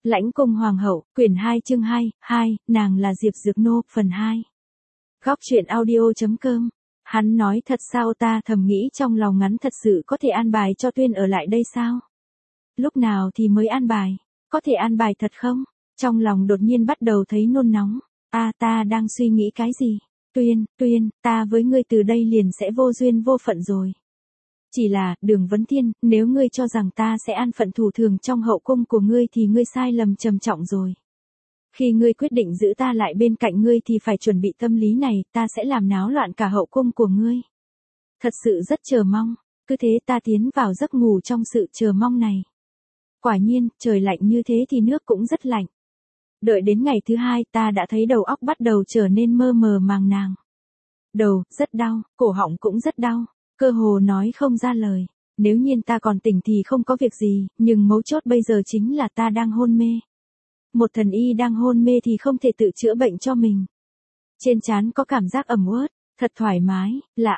Lãnh cung hoàng hậu, quyển 2 chương 2, nàng là Diệp Dược Nô, phần 2. Góc truyện audio.com. Hắn nói thật sao, ta thầm nghĩ trong lòng, ngắn thật sự có thể an bài cho Tuyên ở lại đây sao? Lúc nào thì mới an bài? Có thể an bài thật không? Trong lòng đột nhiên bắt đầu thấy nôn nóng. Ta đang suy nghĩ cái gì? Tuyên, ta với ngươi từ đây liền sẽ vô duyên vô phận rồi. Chỉ là, Đường Vấn Thiên, nếu ngươi cho rằng ta sẽ an phận thủ thường trong hậu cung của ngươi thì ngươi sai lầm trầm trọng rồi. Khi ngươi quyết định giữ ta lại bên cạnh ngươi thì phải chuẩn bị tâm lý này, ta sẽ làm náo loạn cả hậu cung của ngươi. Thật sự rất chờ mong, cứ thế ta tiến vào giấc ngủ trong sự chờ mong này. Quả nhiên, trời lạnh như thế thì nước cũng rất lạnh. Đợi đến ngày thứ hai ta đã thấy đầu óc bắt đầu trở nên mơ mờ màng màng. Đầu, rất đau, cổ họng cũng rất đau. Cơ hồ nói không ra lời. Nếu nhiên ta còn tỉnh thì không có việc gì, nhưng mấu chốt bây giờ chính là ta đang hôn mê. Một thần y đang hôn mê thì không thể tự chữa bệnh cho mình. Trên trán có cảm giác ẩm ướt, thật thoải mái.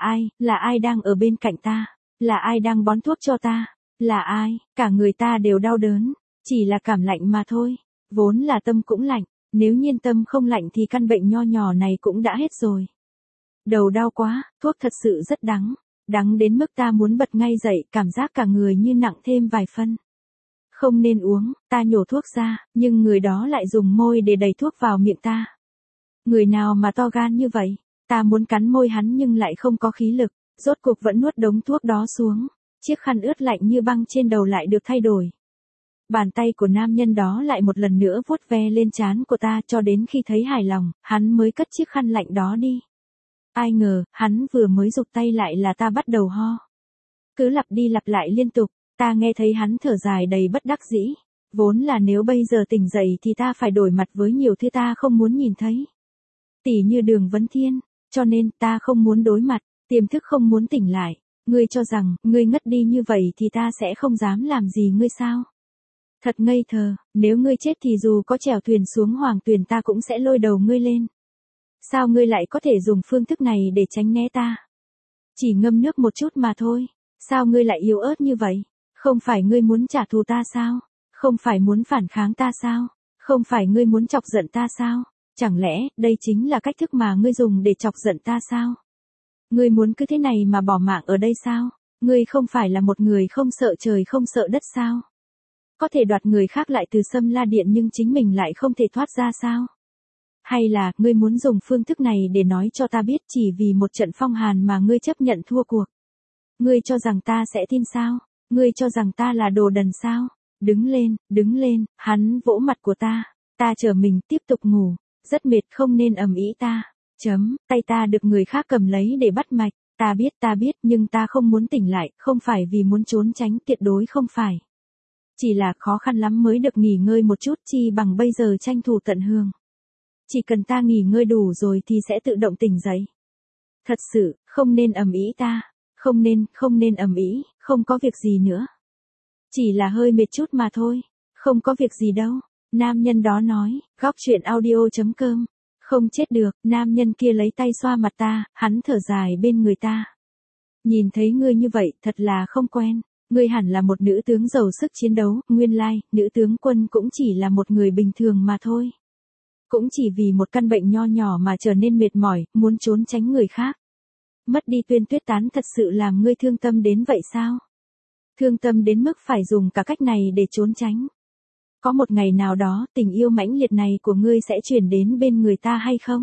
Là ai đang ở bên cạnh ta? Là ai đang bón thuốc cho ta? Là ai? Cả người ta đều đau đớn, chỉ là cảm lạnh mà thôi. Vốn là tâm cũng lạnh, nếu nhiên tâm không lạnh thì căn bệnh nho nhỏ này cũng đã hết rồi. Đầu đau quá, thuốc thật sự rất đắng. Đắng đến mức ta muốn bật ngay dậy, cảm giác cả người như nặng thêm vài phân. Không nên uống, ta nhổ thuốc ra, nhưng người đó lại dùng môi để đẩy thuốc vào miệng ta. Người nào mà to gan như vậy? Ta muốn cắn môi hắn nhưng lại không có khí lực, rốt cuộc vẫn nuốt đống thuốc đó xuống. Chiếc khăn ướt lạnh như băng trên đầu lại được thay đổi. Bàn tay của nam nhân đó lại một lần nữa vuốt ve lên trán của ta cho đến khi thấy hài lòng, hắn mới cất chiếc khăn lạnh đó đi. Ai ngờ, hắn vừa mới giục tay lại là ta bắt đầu ho. Cứ lặp đi lặp lại liên tục, ta nghe thấy hắn thở dài đầy bất đắc dĩ. Vốn là nếu bây giờ tỉnh dậy thì ta phải đổi mặt với nhiều thứ ta không muốn nhìn thấy. Tỉ như Đường Vấn Thiên, cho nên ta không muốn đối mặt, tiềm thức không muốn tỉnh lại. Ngươi cho rằng, ngươi ngất đi như vậy thì ta sẽ không dám làm gì ngươi sao? Thật ngây thơ, nếu ngươi chết thì dù có chèo thuyền xuống hoàng tuyền ta cũng sẽ lôi đầu ngươi lên. Sao ngươi lại có thể dùng phương thức này để tránh né ta? Chỉ ngâm nước một chút mà thôi. Sao ngươi lại yếu ớt như vậy? Không phải ngươi muốn trả thù ta sao? Không phải muốn phản kháng ta sao? Không phải ngươi muốn chọc giận ta sao? Chẳng lẽ, đây chính là cách thức mà ngươi dùng để chọc giận ta sao? Ngươi muốn cứ thế này mà bỏ mạng ở đây sao? Ngươi không phải là một người không sợ trời không sợ đất sao? Có thể đoạt người khác lại từ Sâm La Điện nhưng chính mình lại không thể thoát ra sao? Hay là, ngươi muốn dùng phương thức này để nói cho ta biết chỉ vì một trận phong hàn mà ngươi chấp nhận thua cuộc? Ngươi cho rằng ta sẽ tin sao? Ngươi cho rằng ta là đồ đần sao? Đứng lên, hắn vỗ mặt của ta. Ta trở mình tiếp tục ngủ. Rất mệt không nên ầm ĩ ta. Tay ta được người khác cầm lấy để bắt mạch. Ta biết nhưng ta không muốn tỉnh lại, không phải vì muốn trốn tránh, tuyệt đối không phải. Chỉ là khó khăn lắm mới được nghỉ ngơi một chút, chi bằng bây giờ tranh thủ tận hưởng. Chỉ cần ta nghỉ ngơi đủ rồi thì sẽ tự động tỉnh dậy. Thật sự, không nên ầm ĩ ta. Không nên ầm ĩ, không có việc gì nữa. Chỉ là hơi mệt chút mà thôi. Không có việc gì đâu. Nam nhân đó nói, góc truyện audio.com. Không chết được, nam nhân kia lấy tay xoa mặt ta, hắn thở dài bên người ta. Nhìn thấy ngươi như vậy, thật là không quen. Ngươi hẳn là một nữ tướng giàu sức chiến đấu, nguyên lai, nữ tướng quân cũng chỉ là một người bình thường mà thôi. Cũng chỉ vì một căn bệnh nho nhỏ mà trở nên mệt mỏi, muốn trốn tránh người khác. Mất đi Tuyên Tuyết Tán thật sự làm ngươi thương tâm đến vậy sao? Thương tâm đến mức phải dùng cả cách này để trốn tránh. Có một ngày nào đó, tình yêu mãnh liệt này của ngươi sẽ chuyển đến bên người ta hay không?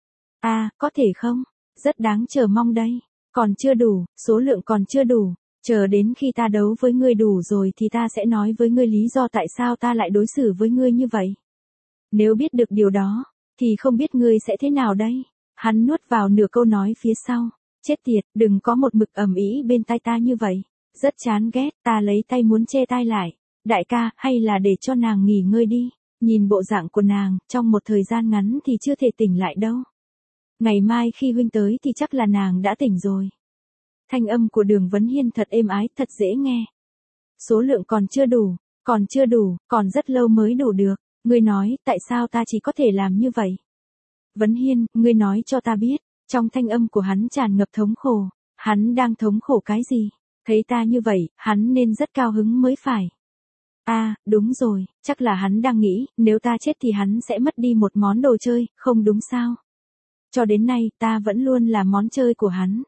Có thể không? Rất đáng chờ mong đây. Còn chưa đủ, số lượng còn chưa đủ. Chờ đến khi ta đấu với ngươi đủ rồi thì ta sẽ nói với ngươi lý do tại sao ta lại đối xử với ngươi như vậy. Nếu biết được điều đó, thì không biết ngươi sẽ thế nào đây? Hắn nuốt vào nửa câu nói phía sau. Chết tiệt, đừng có một mực ầm ĩ bên tai ta như vậy. Rất chán ghét, ta lấy tay muốn che tai lại. Đại ca, hay là để cho nàng nghỉ ngơi đi. Nhìn bộ dạng của nàng, trong một thời gian ngắn thì chưa thể tỉnh lại đâu. Ngày mai khi huynh tới thì chắc là nàng đã tỉnh rồi. Thanh âm của Đường Vấn Hiên thật êm ái, thật dễ nghe. Số lượng còn chưa đủ, còn rất lâu mới đủ được. Ngươi nói, tại sao ta chỉ có thể làm như vậy? Vấn Hiên, ngươi nói cho ta biết. Trong thanh âm của hắn tràn ngập thống khổ. Hắn đang thống khổ cái gì? Thấy ta như vậy, hắn nên rất cao hứng mới phải. Đúng rồi, chắc là hắn đang nghĩ, nếu ta chết thì hắn sẽ mất đi một món đồ chơi, không đúng sao? Cho đến nay, ta vẫn luôn là món chơi của hắn.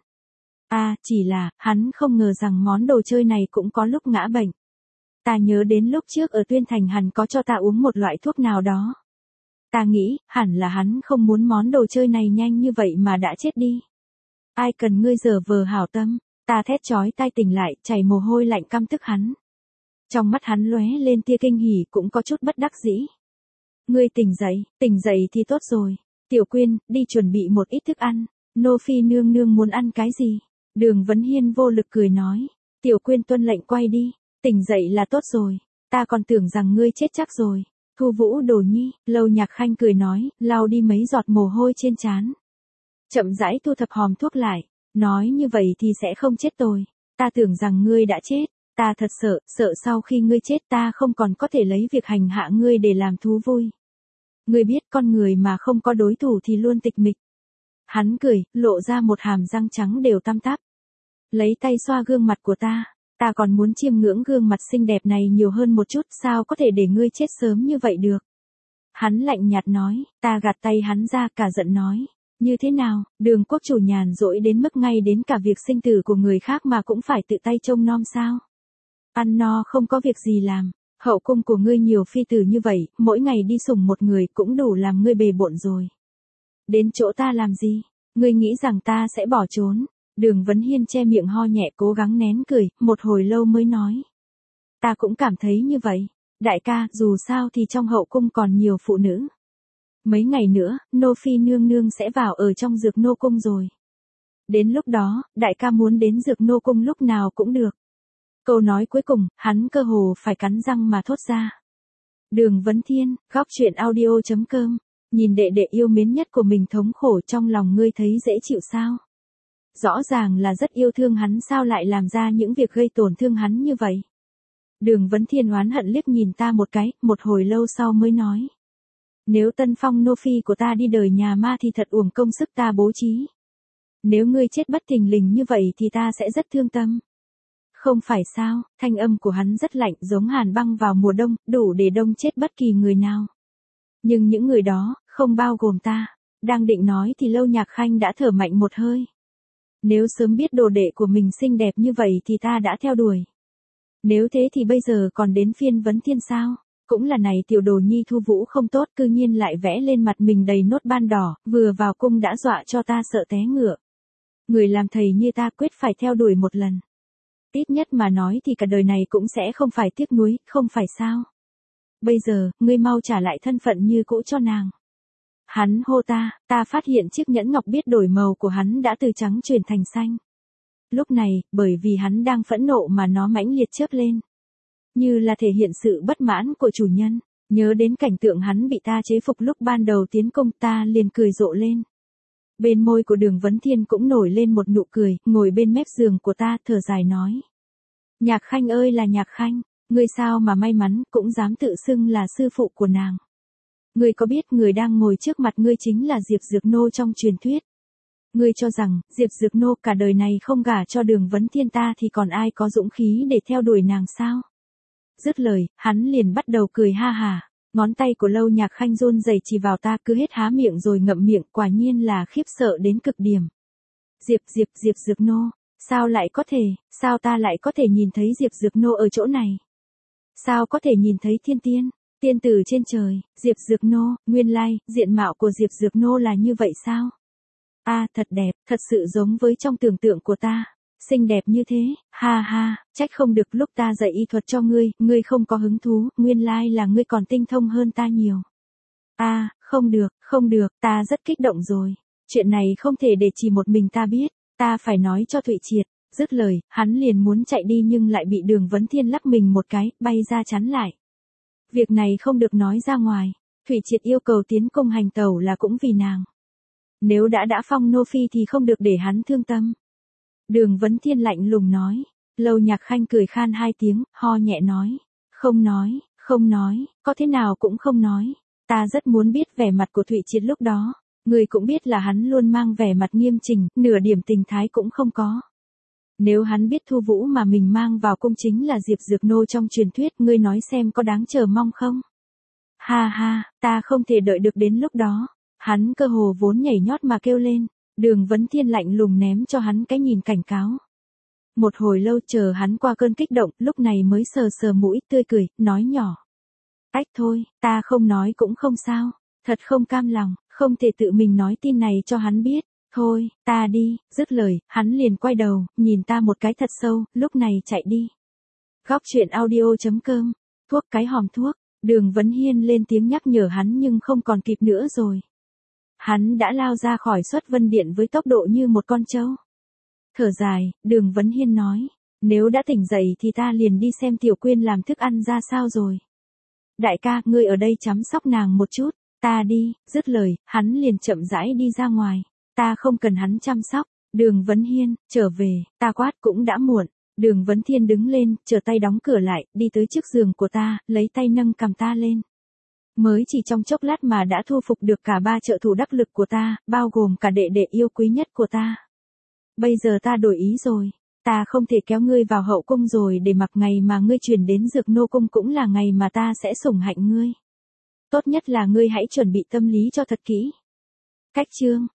Chỉ là, hắn không ngờ rằng món đồ chơi này cũng có lúc ngã bệnh. Ta nhớ đến lúc trước ở Tuyên Thành hắn có cho ta uống một loại thuốc nào đó. Ta nghĩ, hẳn là hắn không muốn món đồ chơi này nhanh như vậy mà đã chết đi. Ai cần ngươi giở vờ hảo tâm, ta thét chói tai tỉnh lại, chảy mồ hôi lạnh căm tức hắn. Trong mắt hắn lóe lên tia kinh hỉ cũng có chút bất đắc dĩ. Ngươi tỉnh dậy thì tốt rồi. Tiểu Quyên, đi chuẩn bị một ít thức ăn. Nô Phi nương nương muốn ăn cái gì? Đường Vấn Hiên vô lực cười nói. Tiểu Quyên tuân lệnh quay đi. Tỉnh dậy là tốt rồi. Ta còn tưởng rằng ngươi chết chắc rồi. Thu Vũ Đồ Nhi, Lâu Nhạc Khanh cười nói, lau đi mấy giọt mồ hôi trên trán. Chậm rãi thu thập hòm thuốc lại. Nói như vậy thì sẽ không chết tôi. Ta tưởng rằng ngươi đã chết. Ta thật sợ sau khi ngươi chết ta không còn có thể lấy việc hành hạ ngươi để làm thú vui. Ngươi biết con người mà không có đối thủ thì luôn tịch mịch. Hắn cười, lộ ra một hàm răng trắng đều tăm tắp. Lấy tay xoa gương mặt của ta còn muốn chiêm ngưỡng gương mặt xinh đẹp này nhiều hơn một chút, sao có thể để ngươi chết sớm như vậy được. Hắn lạnh nhạt nói, ta gạt tay hắn ra cả giận nói. Như thế nào, Đường quốc chủ nhàn rỗi đến mức ngay đến cả việc sinh tử của người khác mà cũng phải tự tay trông nom sao? Ăn no không có việc gì làm, hậu cung của ngươi nhiều phi tử như vậy, mỗi ngày đi sủng một người cũng đủ làm ngươi bề bộn rồi. Đến chỗ ta làm gì? Ngươi nghĩ rằng ta sẽ bỏ trốn? Đường Vấn Hiên che miệng ho nhẹ cố gắng nén cười, một hồi lâu mới nói. Ta cũng cảm thấy như vậy. Đại ca, dù sao thì trong hậu cung còn nhiều phụ nữ. Mấy ngày nữa, Nô Phi nương nương sẽ vào ở trong Dược Nô cung rồi. Đến lúc đó, đại ca muốn đến Dược Nô cung lúc nào cũng được. Câu nói cuối cùng, hắn cơ hồ phải cắn răng mà thốt ra. Đường Vấn Thiên, góc truyện audio.com. Nhìn đệ đệ yêu mến nhất của mình thống khổ trong lòng ngươi thấy dễ chịu sao? Rõ ràng là rất yêu thương hắn sao lại làm ra những việc gây tổn thương hắn như vậy? Đường Vấn Thiên oán hận liếc nhìn ta một cái, một hồi lâu sau mới nói. Nếu Tân Phong nô phi của ta đi đời nhà ma thì thật uổng công sức ta bố trí. Nếu ngươi chết bất thình lình như vậy thì ta sẽ rất thương tâm. Không phải sao, thanh âm của hắn rất lạnh giống hàn băng vào mùa đông, đủ để đông chết bất kỳ người nào. Nhưng những người đó, không bao gồm ta. Đang định nói thì Lâu Nhạc Khanh đã thở mạnh một hơi. Nếu sớm biết đồ đệ của mình xinh đẹp như vậy thì ta đã theo đuổi. Nếu thế thì bây giờ còn đến phiên Vấn Thiên sao? Cũng là này tiểu đồ nhi Thu Vũ không tốt cư nhiên lại vẽ lên mặt mình đầy nốt ban đỏ, vừa vào cung đã dọa cho ta sợ té ngựa. Người làm thầy như ta quyết phải theo đuổi một lần. Ít nhất mà nói thì cả đời này cũng sẽ không phải tiếc nuối, không phải sao? Bây giờ, ngươi mau trả lại thân phận như cũ cho nàng. Hắn hô ta phát hiện chiếc nhẫn ngọc biết đổi màu của hắn đã từ trắng chuyển thành xanh. Lúc này, bởi vì hắn đang phẫn nộ mà nó mãnh liệt chớp lên. Như là thể hiện sự bất mãn của chủ nhân, nhớ đến cảnh tượng hắn bị ta chế phục lúc ban đầu tiến công ta liền cười rộ lên. Bên môi của Đường Vấn Thiên cũng nổi lên một nụ cười, ngồi bên mép giường của ta thở dài nói. Nhạc Khanh ơi là Nhạc Khanh, ngươi sao mà may mắn cũng dám tự xưng là sư phụ của nàng. Ngươi có biết người đang ngồi trước mặt ngươi chính là Diệp Dược Nô trong truyền thuyết. Ngươi cho rằng, Diệp Dược Nô cả đời này không gả cho Đường Vấn Thiên ta thì còn ai có dũng khí để theo đuổi nàng sao? Dứt lời, hắn liền bắt đầu cười ha hà. Ngón tay của Lâu Nhạc Khanh run rẩy chỉ vào ta cứ hết há miệng rồi ngậm miệng, quả nhiên là khiếp sợ đến cực điểm. Diệp Dược Nô, sao ta lại có thể nhìn thấy Diệp Dược Nô ở chỗ này? Sao có thể nhìn thấy tiên tử trên trời, Diệp Dược Nô, nguyên lai, diện mạo của Diệp Dược Nô là như vậy sao? Thật đẹp, thật sự giống với trong tưởng tượng của ta. Xinh đẹp như thế, ha ha, trách không được lúc ta dạy y thuật cho ngươi không có hứng thú, nguyên lai là ngươi còn tinh thông hơn ta nhiều. Không được, ta rất kích động rồi. Chuyện này không thể để chỉ một mình ta biết, ta phải nói cho Thụy Triệt. Dứt lời, hắn liền muốn chạy đi nhưng lại bị Đường Vấn Thiên lắc mình một cái, bay ra chắn lại. Việc này không được nói ra ngoài, Thụy Triệt yêu cầu tiến cung hành tẩu là cũng vì nàng. Nếu đã phong nô phi thì không được để hắn thương tâm. Đường Vấn Thiên lạnh lùng nói. Lâu Nhạc Khanh cười khan hai tiếng, ho nhẹ nói. Không nói, có thế nào cũng không nói. Ta rất muốn biết vẻ mặt của Thụy Triệt lúc đó. Người cũng biết là hắn luôn mang vẻ mặt nghiêm chỉnh, nửa điểm tình thái cũng không có. Nếu hắn biết Thu Vũ mà mình mang vào cung chính là Diệp Dược Nô trong truyền thuyết, ngươi nói xem có đáng chờ mong không? Ha ha, ta không thể đợi được đến lúc đó. Hắn cơ hồ vốn nhảy nhót mà kêu lên. Đường Vấn Thiên lạnh lùng ném cho hắn cái nhìn cảnh cáo. Một hồi lâu chờ hắn qua cơn kích động, lúc này mới sờ sờ mũi tươi cười, nói nhỏ. Ách thôi, ta không nói cũng không sao. Thật không cam lòng, không thể tự mình nói tin này cho hắn biết. Thôi, ta đi, dứt lời, hắn liền quay đầu, nhìn ta một cái thật sâu, lúc này chạy đi. Góc truyện audio.com, thuốc cái hòm thuốc, Đường Vấn Hiên lên tiếng nhắc nhở hắn nhưng không còn kịp nữa rồi. Hắn đã lao ra khỏi Xuất Vân Điện với tốc độ như một con trâu. Thở dài, Đường Vấn Hiên nói, nếu đã tỉnh dậy thì ta liền đi xem Tiểu Quyên làm thức ăn ra sao rồi. Đại ca, ngươi ở đây chăm sóc nàng một chút, ta đi, dứt lời, hắn liền chậm rãi đi ra ngoài. Ta không cần hắn chăm sóc. Đường Vấn Hiên, trở về, ta quát cũng đã muộn. Đường Vấn Thiên đứng lên, trở tay đóng cửa lại, đi tới trước giường của ta, lấy tay nâng cằm ta lên. Mới chỉ trong chốc lát mà đã thu phục được cả 3 trợ thủ đắc lực của ta, bao gồm cả đệ đệ yêu quý nhất của ta. Bây giờ ta đổi ý rồi. Ta không thể kéo ngươi vào hậu cung rồi để mặc ngày mà ngươi chuyển đến Dược Nô cung cũng là ngày mà ta sẽ sủng hạnh ngươi. Tốt nhất là ngươi hãy chuẩn bị tâm lý cho thật kỹ. Cách chương